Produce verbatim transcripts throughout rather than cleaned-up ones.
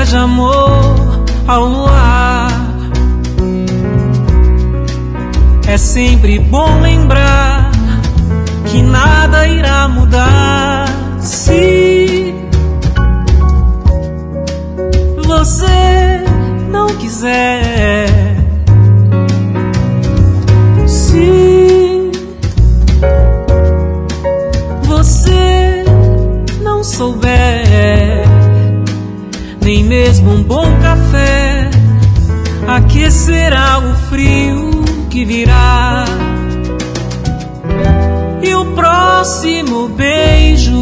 de amor ao luar. É sempre bom lembrar que nada irá mudar se você não quiser. Se você não souber, nem mesmo um bom café aquecerá o frio que virá. E o próximo beijo,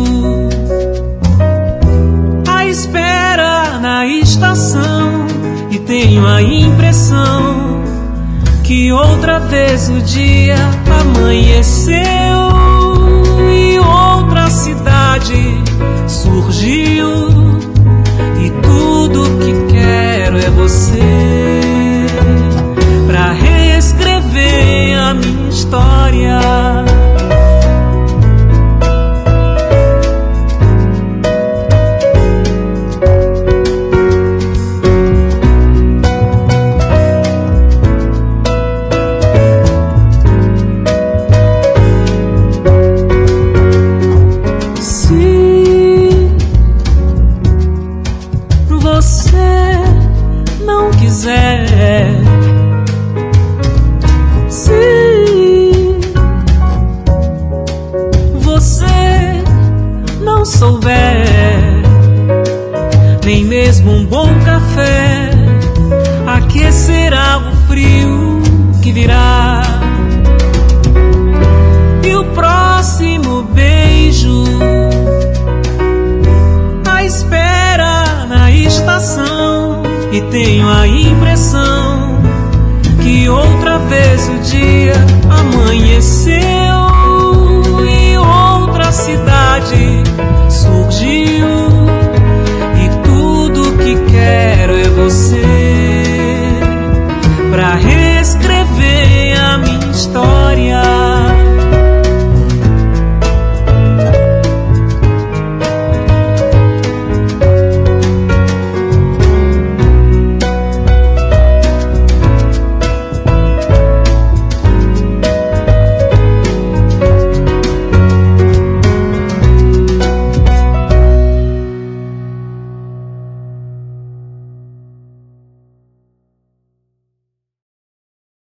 a espera na estação, e tenho a impressão que outra vez o dia amanheceu e outra cidade surgiu, e tudo que quero é você pra reescrever a minha história. Souber, nem mesmo um bom café aquecerá o frio que virá. E o próximo beijo, a espera na estação, e tenho a impressão que outra vez o dia amanheceu e outra cidade surgiu, e tudo que quero é você pra reescrever a minha história.